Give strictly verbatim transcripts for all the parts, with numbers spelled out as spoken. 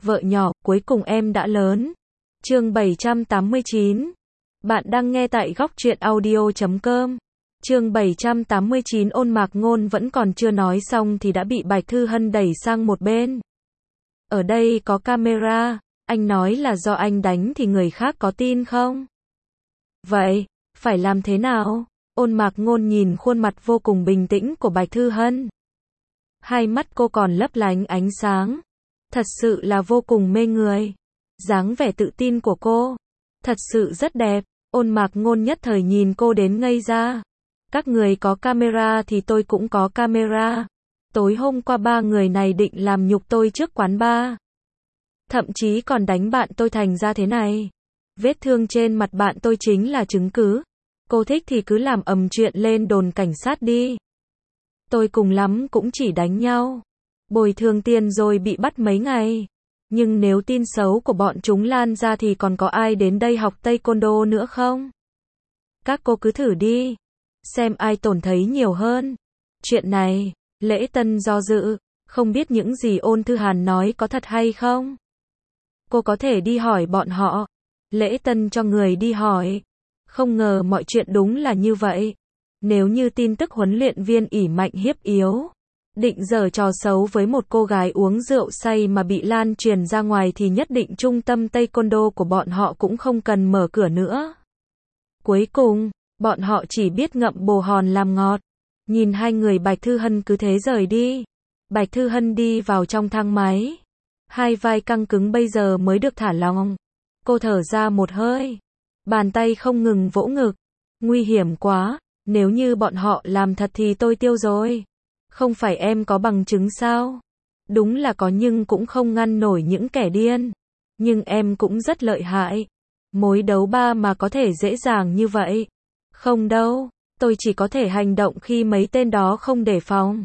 Vợ nhỏ, cuối cùng em đã lớn. Chương bảy trăm tám mươi chín. Bạn đang nghe tại góc truyện audio chấm com. Chương bảy trăm tám mươi chín. Ôn Mạc Ngôn vẫn còn chưa nói xong thì đã bị Bạch Thư Hân đẩy sang một bên. Ở đây có camera, anh nói là do anh đánh thì người khác có tin không? Vậy, phải làm thế nào? Ôn Mạc Ngôn nhìn khuôn mặt vô cùng bình tĩnh của Bạch Thư Hân. Hai mắt cô còn lấp lánh ánh sáng. Thật sự là vô cùng mê người. Dáng vẻ tự tin của cô, thật sự rất đẹp. Ôn Mạc Ngôn nhất thời nhìn cô đến ngây ra. Các người có camera thì tôi cũng có camera. Tối hôm qua ba người này định làm nhục tôi trước quán bar. Thậm chí còn đánh bạn tôi thành ra thế này. Vết thương trên mặt bạn tôi chính là chứng cứ. Cô thích thì cứ làm ầm chuyện lên đồn cảnh sát đi. Tôi cùng lắm cũng chỉ đánh nhau, bồi thường tiền rồi bị bắt mấy ngày. Nhưng nếu tin xấu của bọn chúng lan ra thì còn có ai đến đây học taekwondo nữa không? Các cô cứ thử đi, xem ai tổn thấy nhiều hơn. Chuyện này, Lễ Tân do dự, không biết những gì Ôn Thư Hàn nói có thật hay không. Cô có thể đi hỏi bọn họ. Lễ Tân cho người đi hỏi. Không ngờ mọi chuyện đúng là như vậy. Nếu như tin tức huấn luyện viên ỷ mạnh hiếp yếu, định giở trò xấu với một cô gái uống rượu say mà bị lan truyền ra ngoài thì nhất định trung tâm taekwondo của bọn họ cũng không cần mở cửa nữa. Cuối cùng, bọn họ chỉ biết ngậm bồ hòn làm ngọt. Nhìn hai người Bạch Thư Hân cứ thế rời đi. Bạch Thư Hân đi vào trong thang máy. Hai vai căng cứng bây giờ mới được thả lỏng. Cô thở ra một hơi. Bàn tay không ngừng vỗ ngực. Nguy hiểm quá. Nếu như bọn họ làm thật thì tôi tiêu rồi. Không phải em có bằng chứng sao? Đúng là có nhưng cũng không ngăn nổi những kẻ điên. Nhưng em cũng rất lợi hại. Mối đấu ba mà có thể dễ dàng như vậy. Không đâu, tôi chỉ có thể hành động khi mấy tên đó không đề phòng.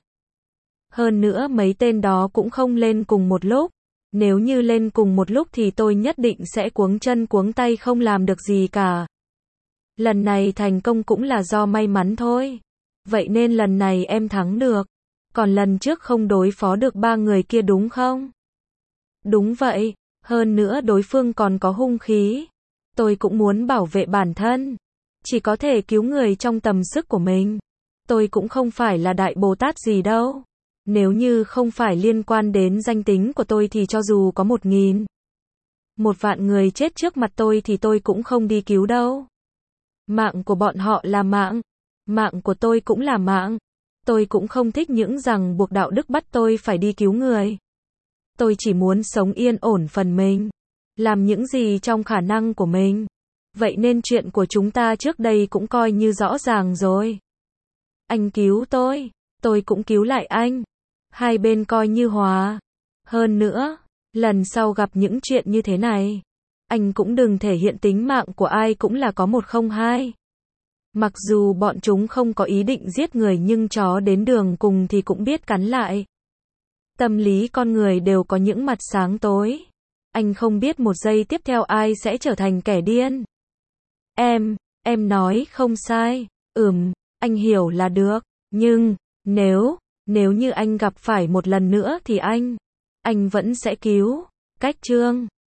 Hơn nữa mấy tên đó cũng không lên cùng một lúc. Nếu như lên cùng một lúc thì tôi nhất định sẽ cuống chân cuống tay không làm được gì cả. Lần này thành công cũng là do may mắn thôi. Vậy nên lần này em thắng được. Còn lần trước không đối phó được ba người kia đúng không? Đúng vậy. Hơn nữa đối phương còn có hung khí. Tôi cũng muốn bảo vệ bản thân. Chỉ có thể cứu người trong tầm sức của mình. Tôi cũng không phải là Đại Bồ Tát gì đâu. Nếu như không phải liên quan đến danh tính của tôi thì cho dù có một nghìn, một vạn người chết trước mặt tôi thì tôi cũng không đi cứu đâu. Mạng của bọn họ là mạng. Mạng của tôi cũng là mạng. Tôi cũng không thích những rằng buộc đạo đức bắt tôi phải đi cứu người. Tôi chỉ muốn sống yên ổn phần mình. Làm những gì trong khả năng của mình. Vậy nên chuyện của chúng ta trước đây cũng coi như rõ ràng rồi. Anh cứu tôi. Tôi cũng cứu lại anh. Hai bên coi như hòa. Hơn nữa, lần sau gặp những chuyện như thế này, anh cũng đừng thể hiện tính mạng của ai cũng là có một không hai. Mặc dù bọn chúng không có ý định giết người nhưng chó đến đường cùng thì cũng biết cắn lại. Tâm lý con người đều có những mặt sáng tối. Anh không biết một giây tiếp theo ai sẽ trở thành kẻ điên. Em, em nói không sai. Ừm, anh hiểu là được. Nhưng, nếu, nếu như anh gặp phải một lần nữa thì anh, anh vẫn sẽ cứu. Cách chương